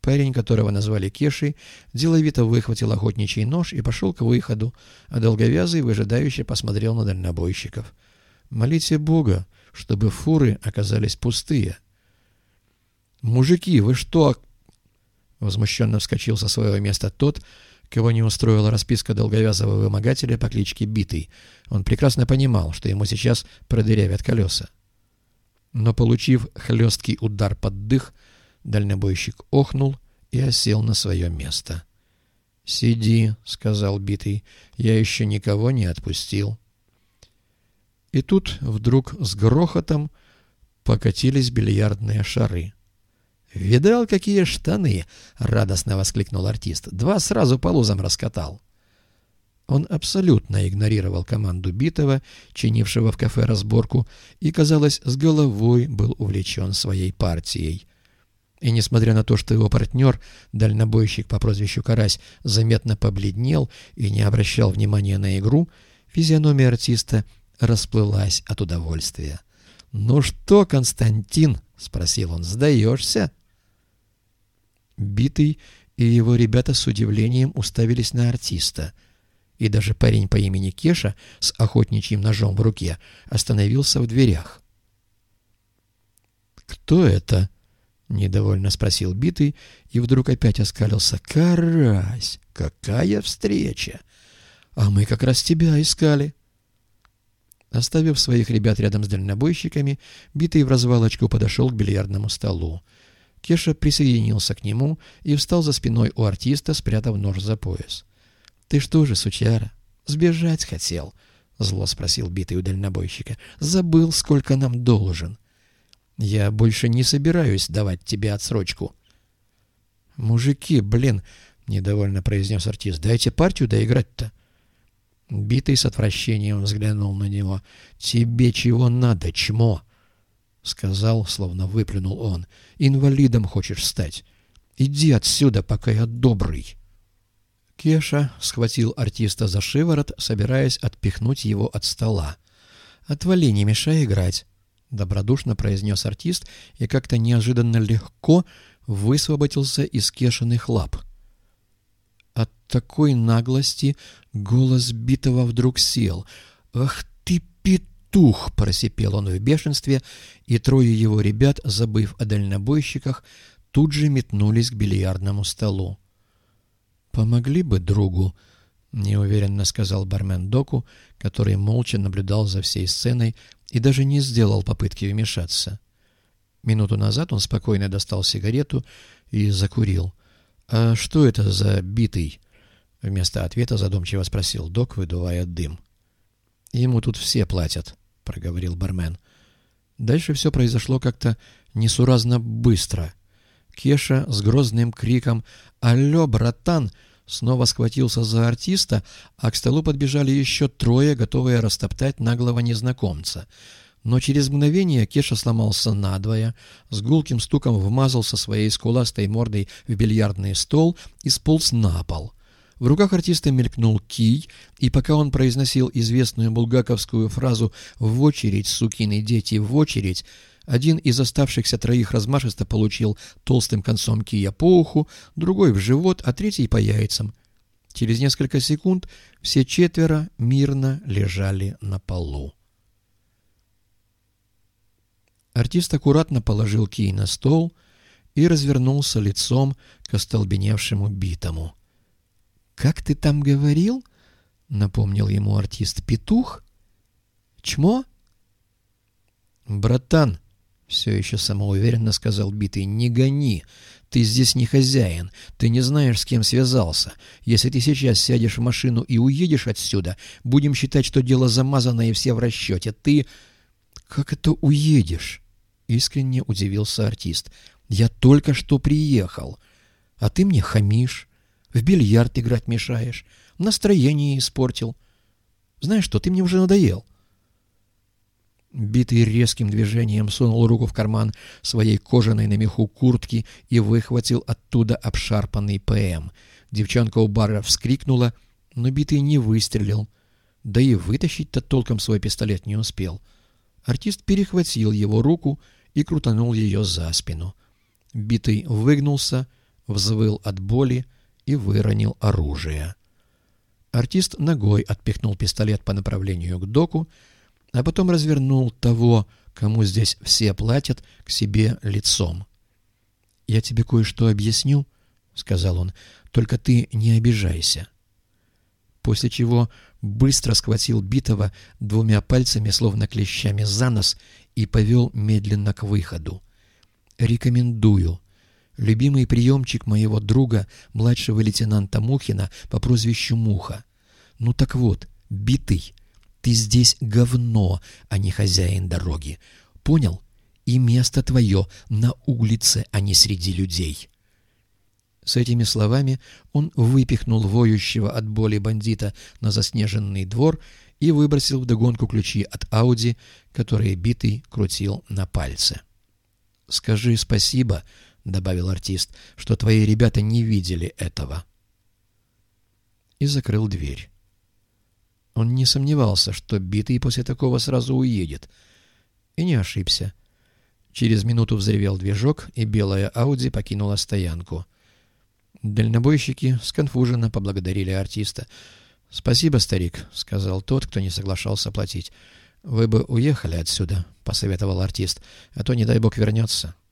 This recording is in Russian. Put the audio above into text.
Парень, которого назвали Кешей, деловито выхватил охотничий нож и пошел к выходу, а долговязый выжидающе посмотрел на дальнобойщиков. «Молите Бога, чтобы фуры оказались пустые». «Мужики, вы что?» — возмущенно вскочил со своего места тот, кого не устроила расписка долговязого вымогателя по кличке Битый. Он прекрасно понимал, что ему сейчас продырявят колеса. Но, получив хлесткий удар под дых, дальнобойщик охнул и осел на свое место. «Сиди», — сказал Битый, — «я еще никого не отпустил». И тут вдруг с грохотом покатились бильярдные шары. «Видал, какие штаны!» — радостно воскликнул артист. «Два сразу по лузам раскатал». Он абсолютно игнорировал команду Битого, чинившего в кафе разборку, и, казалось, с головой был увлечен своей партией. И несмотря на то, что его партнер, дальнобойщик по прозвищу Карась, заметно побледнел и не обращал внимания на игру, физиономия артиста расплылась от удовольствия. «Ну что, Константин?» — спросил он. «Сдаешься?» Битый и его ребята с удивлением уставились на артиста, и даже парень по имени Кеша с охотничьим ножом в руке остановился в дверях. «Кто это?» — недовольно спросил Битый и вдруг опять оскалился. «Карась! Какая встреча! А мы как раз тебя искали!» Оставив своих ребят рядом с дальнобойщиками, Битый в развалочку подошел к бильярдному столу. Кеша присоединился к нему и встал за спиной у артиста, спрятав нож за пояс. «Ты что же, сучара, сбежать хотел?» — зло спросил Битый у дальнобойщика. «Забыл, сколько нам должен. Я больше не собираюсь давать тебе отсрочку». «Мужики, блин!» — недовольно произнес артист. «Дайте партию доиграть-то». Битый с отвращением взглянул на него. «Тебе чего надо, чмо?» — сказал, словно выплюнул он. «Инвалидом хочешь стать? Иди отсюда, пока я добрый». Кеша схватил артиста за шиворот, собираясь отпихнуть его от стола. «Отвали, не мешай играть», — добродушно произнес артист и как-то неожиданно легко высвободился из Кешиных лап. От такой наглости голос Битого вдруг сел. «Ах ты, петух!» — просипел он в бешенстве, и трое его ребят, забыв о дальнобойщиках, тут же метнулись к бильярдному столу. «Помогли бы другу», — неуверенно сказал бармен Доку, который молча наблюдал за всей сценой и даже не сделал попытки вмешаться. Минуту назад он спокойно достал сигарету и закурил. «А что это за Битый?» — вместо ответа задумчиво спросил Док, выдувая дым. «Ему тут все платят», — проговорил бармен. Дальше все произошло как-то несуразно быстро. Кеша с грозным криком «Алло, братан!» снова схватился за артиста, а к столу подбежали еще трое, готовые растоптать наглого незнакомца. Но через мгновение Кеша сломался надвое, с гулким стуком вмазался своей скуластой мордой в бильярдный стол и сполз на пол. В руках артиста мелькнул кий, и пока он произносил известную булгаковскую фразу «В очередь, сукины дети, в очередь», один из оставшихся троих размашисто получил толстым концом кия по уху, другой в живот, а третий по яйцам. Через несколько секунд все четверо мирно лежали на полу. Артист аккуратно положил кий на стол и развернулся лицом к остолбеневшему Битому. «Как ты там говорил?» — напомнил ему артист. «Петух? Чмо?» «Братан», — все еще самоуверенно сказал Битый, — «не гони. Ты здесь не хозяин. Ты не знаешь, с кем связался. Если ты сейчас сядешь в машину и уедешь отсюда, будем считать, что дело замазано и все в расчете. Ты...» «Как это уедешь?» — искренне удивился артист. «Я только что приехал, а ты мне хамишь, в бильярд играть мешаешь, настроение испортил. Знаешь что, ты мне уже надоел». Битый резким движением сунул руку в карман своей кожаной на меху куртки и выхватил оттуда обшарпанный ПМ. Девчонка у бара вскрикнула, но Битый не выстрелил, да и вытащить-то толком свой пистолет не успел. Артист перехватил его руку и крутанул ее за спину. Битый выгнулся, взвыл от боли и выронил оружие. Артист ногой отпихнул пистолет по направлению к доку, а потом развернул того, кому здесь все платят, к себе лицом. «Я тебе кое-что объясню», — сказал он, — «только ты не обижайся». После чего быстро схватил Битова двумя пальцами, словно клещами, за нос и повел медленно к выходу. «Рекомендую. Любимый приемчик моего друга, младшего лейтенанта Мухина по прозвищу Муха. Ну так вот, Битый, ты здесь говно, а не хозяин дороги. Понял? И место твое на улице, а не среди людей». С этими словами он выпихнул воющего от боли бандита на заснеженный двор и выбросил вдогонку ключи от Ауди, которые Битый крутил на пальце. «Скажи спасибо», — добавил артист, — «что твои ребята не видели этого». И закрыл дверь. Он не сомневался, что Битый после такого сразу уедет. И не ошибся. Через минуту взревел движок, и белая Ауди покинула стоянку. Дальнобойщики сконфуженно поблагодарили артиста. «Спасибо, старик», — сказал тот, кто не соглашался платить. «Вы бы уехали отсюда», — посоветовал артист, — «а то, не дай бог, вернется».